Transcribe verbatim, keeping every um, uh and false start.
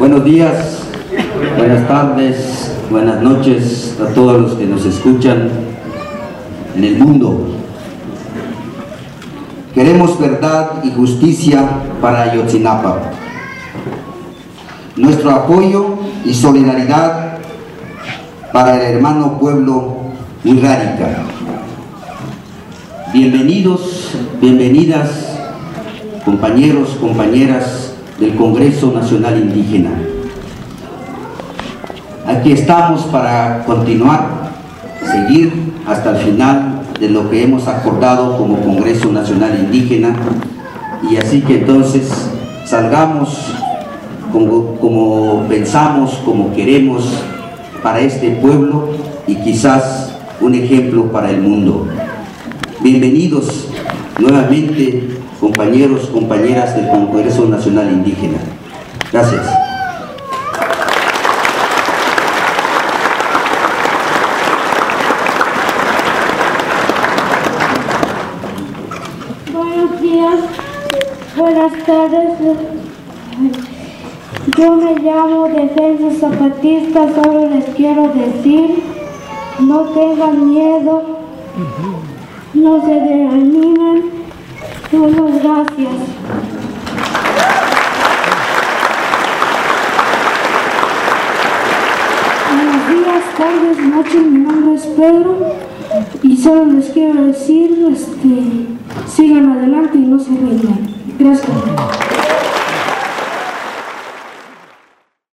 Buenos días, buenas tardes, buenas noches a todos los que nos escuchan en el mundo. Queremos verdad y justicia para Ayotzinapa. Nuestro apoyo y solidaridad para el hermano pueblo Wixárika. Bienvenidos, bienvenidas, compañeros, compañeras del Congreso Nacional Indígena. Aquí estamos para continuar, seguir hasta el final de lo que hemos acordado como Congreso Nacional Indígena, y así que entonces salgamos como, como pensamos, como queremos para este pueblo y quizás un ejemplo para el mundo. Bienvenidos nuevamente, compañeros, compañeras del Congreso Nacional Indígena. Gracias. Buenos días, buenas tardes. Yo me llamo Defensa Zapatista. Solo les quiero decir, no tengan miedo, no se desanimen. Muchas gracias. Buenos días, tardes, noches. Mi nombre es Pedro y solo les quiero decir, este, sigan adelante y no se rindan. Gracias.